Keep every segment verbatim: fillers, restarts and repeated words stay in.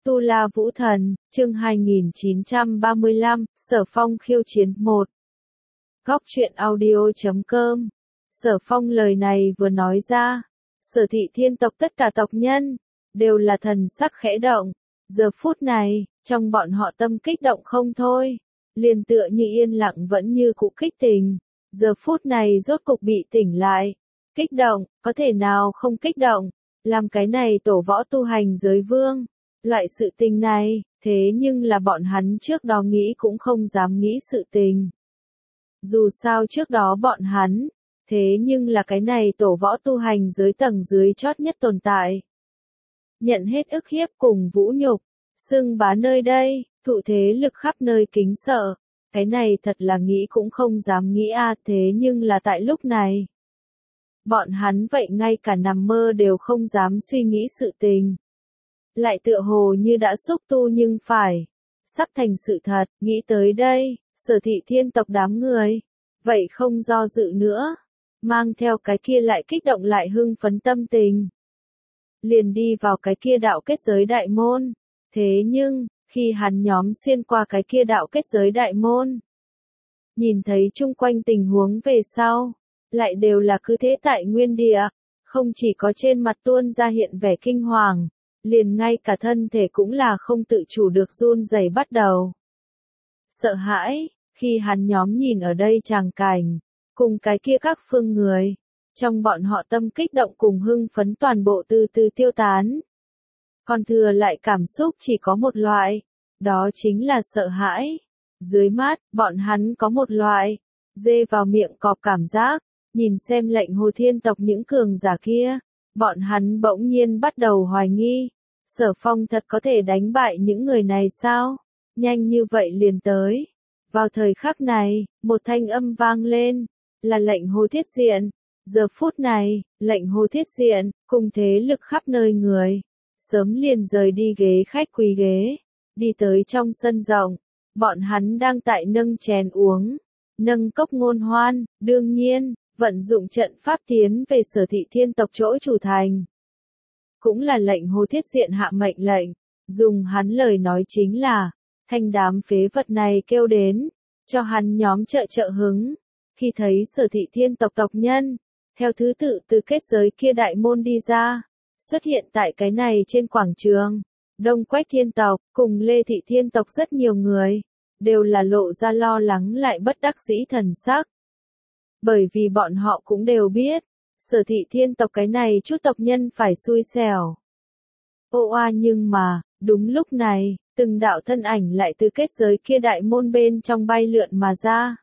Tu La Vũ Thần, chương hai nghìn chín trăm ba mươi lăm, Sở Phong khiêu chiến một. Góc truyện audio chấm com. Sở Phong lời này vừa nói ra, Sở Thị Thiên tộc tất cả tộc nhân đều là thần sắc khẽ động. Giờ phút này, trong bọn họ tâm kích động không thôi, liền tựa như yên lặng vẫn như cũ kích tình. Giờ phút này rốt cục bị tỉnh lại, kích động, có thể nào không kích động, làm cái này tổ võ tu hành giới vương. Loại sự tình này, thế nhưng là bọn hắn trước đó nghĩ cũng không dám nghĩ sự tình. Dù sao trước đó bọn hắn, thế nhưng là cái này tổ võ tu hành giới tầng dưới chót nhất tồn tại. Nhận hết ức hiếp cùng vũ nhục, xưng bá nơi đây, thụ thế lực khắp nơi kính sợ. Cái này thật là nghĩ cũng không dám nghĩ a à, thế nhưng là tại lúc này. Bọn hắn vậy ngay cả nằm mơ đều không dám suy nghĩ sự tình. Lại tựa hồ như đã xúc tu nhưng phải, sắp thành sự thật, nghĩ tới đây, Sở Thị Thiên tộc đám người, vậy không do dự nữa, mang theo cái kia lại kích động lại hưng phấn tâm tình. Liền đi vào cái kia đạo kết giới đại môn, thế nhưng, khi hắn nhóm xuyên qua cái kia đạo kết giới đại môn, nhìn thấy chung quanh tình huống về sau, lại đều là cứ thế tại nguyên địa, không chỉ có trên mặt tuôn ra hiện vẻ kinh hoàng. Liền ngay cả thân thể cũng là không tự chủ được run rẩy bắt đầu. Sợ hãi, khi hắn nhóm nhìn ở đây tràng cảnh, cùng cái kia các phương người, trong bọn họ tâm kích động cùng hưng phấn toàn bộ từ từ tiêu tán. Còn thừa lại cảm xúc chỉ có một loại, đó chính là sợ hãi. Dưới mắt, bọn hắn có một loại, dê vào miệng cọp cảm giác, nhìn xem lệnh Hồ Thiên tộc những cường giả kia, bọn hắn bỗng nhiên bắt đầu hoài nghi. Sở Phong thật có thể đánh bại những người này sao? Nhanh như vậy liền tới. Vào thời khắc này, một thanh âm vang lên, là lệnh Hồ Thiết Diện. Giờ phút này, lệnh Hồ Thiết Diện, cùng thế lực khắp nơi người, sớm liền rời đi ghế khách quý ghế, đi tới trong sân rộng. Bọn hắn đang tại nâng chén uống, nâng cốc ngôn hoan, đương nhiên, vận dụng trận pháp tiến về Sở Thị Thiên tộc chỗ chủ thành. Cũng là lệnh Hồ Thiết Diện hạ mệnh lệnh, dùng hắn lời nói chính là, thanh đám phế vật này kêu đến, cho hắn nhóm trợ trợ hứng. Khi thấy Sở Thị Thiên tộc tộc nhân, theo thứ tự từ kết giới kia đại môn đi ra, xuất hiện tại cái này trên quảng trường, Đông Quách Thiên tộc, cùng Lê Thị Thiên tộc rất nhiều người, đều là lộ ra lo lắng lại bất đắc dĩ thần sắc. Bởi vì bọn họ cũng đều biết, Sở Thị Thiên tộc cái này chút tộc nhân phải xui xẻo. Ô oa nhưng mà, đúng lúc này, từng đạo thân ảnh lại từ kết giới kia đại môn bên trong bay lượn mà ra.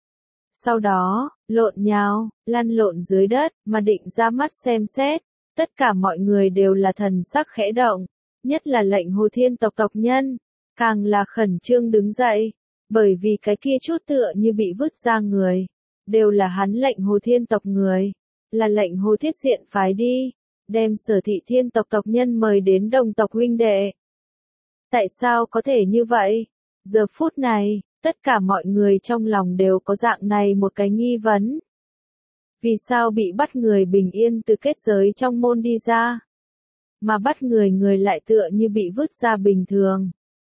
Sau đó, lộn nhào, lăn lộn dưới đất, mà định ra mắt xem xét, tất cả mọi người đều là thần sắc khẽ động, nhất là lệnh Hồ Thiên tộc tộc nhân, càng là khẩn trương đứng dậy, bởi vì cái kia chút tựa như bị vứt ra người, đều là hắn lệnh Hồ Thiên tộc người. Là lệnh Hồ Thiết Diện phái đi, đem Sở Thị Thiên tộc tộc nhân mời đến đồng tộc huynh đệ. Tại sao có thể như vậy? Giờ phút này, tất cả mọi người trong lòng đều có dạng này một cái nghi vấn. Vì sao bị bắt người bình yên từ kết giới trong môn đi ra? Mà bắt người người lại tựa như bị vứt ra bình thường.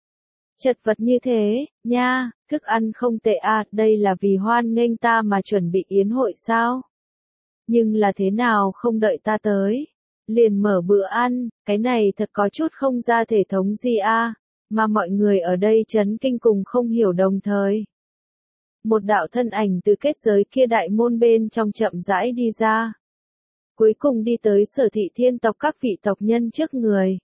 Chật vật như thế, nha, thức ăn không tệ à, đây là vì hoan nghênh ta mà chuẩn bị yến hội sao? Nhưng là thế nào không đợi ta tới, liền mở bữa ăn, cái này thật có chút không ra thể thống gì a, à, mà mọi người ở đây chấn kinh cùng không hiểu đồng thời. Một đạo thân ảnh từ kết giới kia đại môn bên trong chậm rãi đi ra. Cuối cùng đi tới Sở Thị Thiên tộc các vị tộc nhân trước người.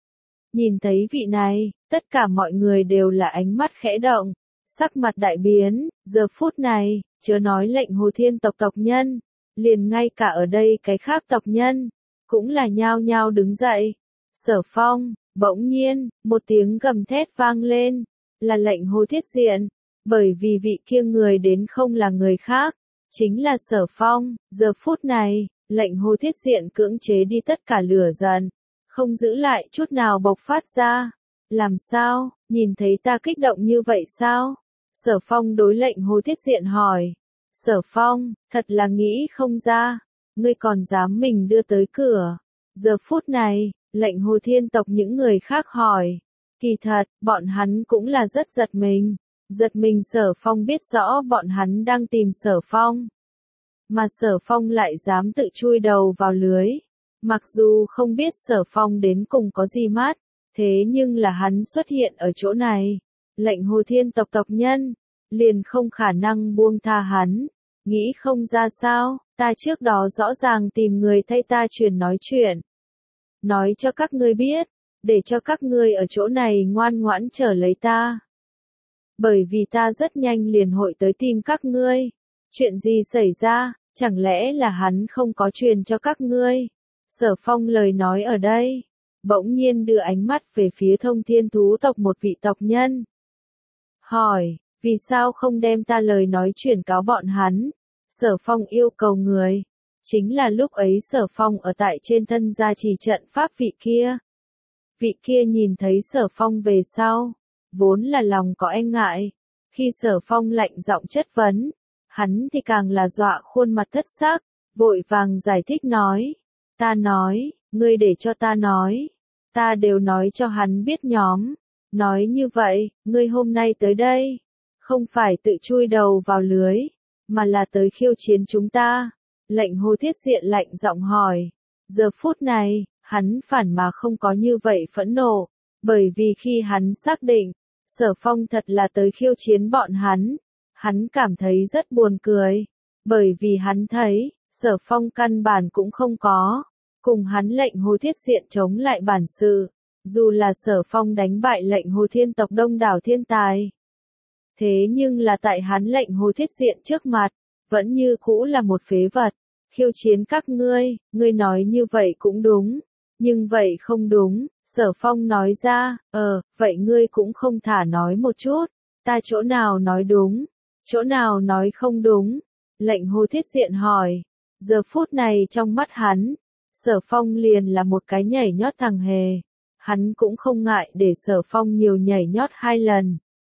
Nhìn thấy vị này, tất cả mọi người đều là ánh mắt khẽ động, sắc mặt đại biến, giờ phút này, chớ nói lệnh Hồ Thiên tộc tộc nhân. Liền ngay cả ở đây cái khác tộc nhân, cũng là nhao nhao đứng dậy. Sở Phong, bỗng nhiên, một tiếng gầm thét vang lên, là lệnh Hồ Thiết Diện, bởi vì vị kia người đến không là người khác, chính là Sở Phong. Giờ phút này, lệnh Hồ Thiết Diện cưỡng chế đi tất cả lửa giận, không giữ lại chút nào bộc phát ra. Làm sao, nhìn thấy ta kích động như vậy sao? Sở Phong đối lệnh Hồ Thiết Diện hỏi. Sở Phong, thật là nghĩ không ra, ngươi còn dám mình đưa tới cửa. Giờ phút này, lệnh Hồ Thiên tộc những người khác hỏi, Kỳ thật, bọn hắn cũng là rất giật mình. Giật mình Sở Phong biết rõ bọn hắn đang tìm Sở Phong. Mà Sở Phong lại dám tự chui đầu vào lưới. Mặc dù không biết Sở Phong đến cùng có gì mát, thế nhưng là hắn xuất hiện ở chỗ này. Lệnh Hồ Thiên tộc tộc nhân, liền không khả năng buông tha hắn. Nghĩ không ra sao, ta trước đó rõ ràng tìm người thay ta truyền nói chuyện. Nói cho các ngươi biết, để cho các ngươi ở chỗ này ngoan ngoãn chờ lấy ta. Bởi vì ta rất nhanh liền hội tới tìm các ngươi. Chuyện gì xảy ra, chẳng lẽ là hắn không có truyền cho các ngươi? Sở Phong lời nói ở đây, bỗng nhiên đưa ánh mắt về phía Thông Thiên thú tộc một vị tộc nhân. Hỏi, vì sao không đem ta lời nói truyền cáo bọn hắn? Sở Phong yêu cầu người. Chính là lúc ấy Sở Phong ở tại trên thân gia trì trận pháp vị kia. Vị kia nhìn thấy Sở Phong về sau, vốn là lòng có e ngại. Khi Sở Phong lạnh giọng chất vấn, hắn thì càng là dọa khuôn mặt thất sắc, vội vàng giải thích nói. Ta nói, ngươi để cho ta nói. Ta đều nói cho hắn biết nhóm. Nói như vậy, ngươi hôm nay tới đây, không phải tự chui đầu vào lưới, mà là tới khiêu chiến chúng ta. Lệnh Hồ Thiết Diện lạnh giọng hỏi. Giờ phút này, hắn phản mà không có như vậy phẫn nộ, bởi vì khi hắn xác định, Sở Phong thật là tới khiêu chiến bọn hắn, hắn cảm thấy rất buồn cười, bởi vì hắn thấy, Sở Phong căn bản cũng không có, cùng hắn lệnh Hồ Thiết Diện chống lại bản sự, dù là Sở Phong đánh bại lệnh Hồ Thiên tộc đông đảo thiên tài. Thế nhưng là tại hắn lệnh Hồ Thiết Diện trước mặt, vẫn như cũ là một phế vật, khiêu chiến các ngươi, ngươi nói như vậy cũng đúng, nhưng vậy không đúng, Sở Phong nói ra, ờ, vậy ngươi cũng không thả nói một chút, ta chỗ nào nói đúng, chỗ nào nói không đúng, lệnh Hồ Thiết Diện hỏi, giờ phút này trong mắt hắn, Sở Phong liền là một cái nhảy nhót thằng hề, hắn cũng không ngại để Sở Phong nhiều nhảy nhót hai lần.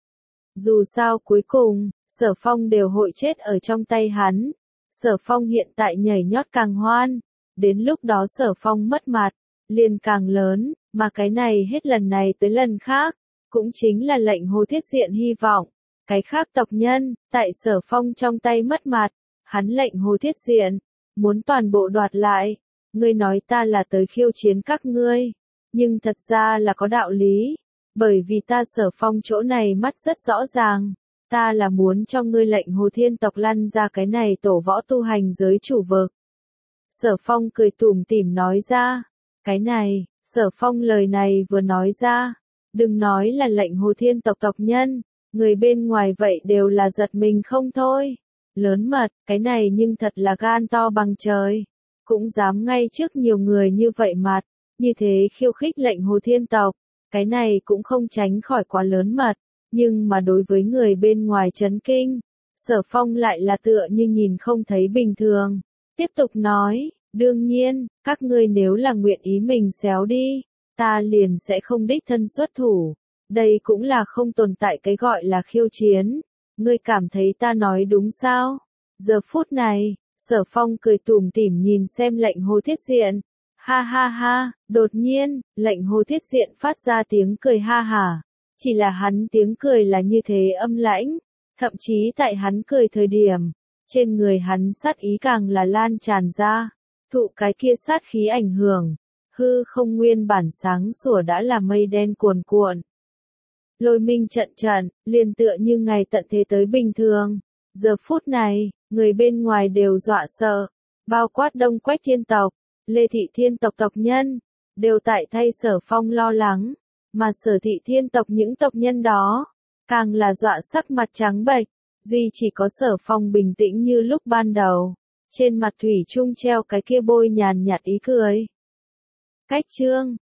Dù sao cuối cùng, Sở Phong đều hội chết ở trong tay hắn. Sở Phong hiện tại nhảy nhót càng hoan, đến lúc đó Sở Phong mất mặt, liền càng lớn, mà cái này hết lần này tới lần khác, cũng chính là lệnh Hồ Thiết Diện hy vọng. Cái khác tộc nhân, tại Sở Phong trong tay mất mặt, hắn lệnh Hồ Thiết Diện, muốn toàn bộ đoạt lại. Ngươi nói ta là tới khiêu chiến các ngươi, nhưng thật ra là có đạo lý. Bởi vì ta Sở Phong chỗ này mắt rất rõ ràng, ta là muốn cho ngươi lệnh Hồ Thiên tộc lăn ra cái này tổ võ tu hành giới chủ vực. Sở Phong cười tủm tỉm nói ra, cái này, Sở Phong lời này vừa nói ra, đừng nói là lệnh Hồ Thiên tộc tộc nhân, người bên ngoài vậy đều là giật mình không thôi. Lớn mật, cái này nhưng thật là gan to bằng trời, cũng dám ngay trước nhiều người như vậy mặt, như thế khiêu khích lệnh Hồ Thiên tộc. Cái này cũng không tránh khỏi quá lớn mật, nhưng mà đối với người bên ngoài chấn kinh, Sở Phong lại là tựa như nhìn không thấy bình thường. Tiếp tục nói, đương nhiên, các ngươi nếu là nguyện ý mình xéo đi, ta liền sẽ không đích thân xuất thủ. Đây cũng là không tồn tại cái gọi là khiêu chiến. Ngươi cảm thấy ta nói đúng sao? Giờ phút này, Sở Phong cười tủm tỉm nhìn xem lệnh Hồ Thiết Diện. Ha ha ha, đột nhiên, lệnh Hồ Thiết Diện phát ra tiếng cười ha hả. Chỉ là hắn tiếng cười là như thế âm lãnh, thậm chí tại hắn cười thời điểm, trên người hắn sát ý càng là lan tràn ra, thụ cái kia sát khí ảnh hưởng, hư không nguyên bản sáng sủa đã là mây đen cuồn cuộn. Lôi minh trận trận, liền tựa như ngày tận thế tới bình thường. Giờ phút này, người bên ngoài đều dọa sợ, bao quát Đông Quách Thiên tộc, Lê Thị Thiên tộc tộc nhân, đều tại thay Sở Phong lo lắng, mà Sở Thị Thiên tộc những tộc nhân đó, càng là dọa sắc mặt trắng bệch, duy chỉ có Sở Phong bình tĩnh như lúc ban đầu, trên mặt thủy chung treo cái kia bôi nhàn nhạt ý cười. Cách chương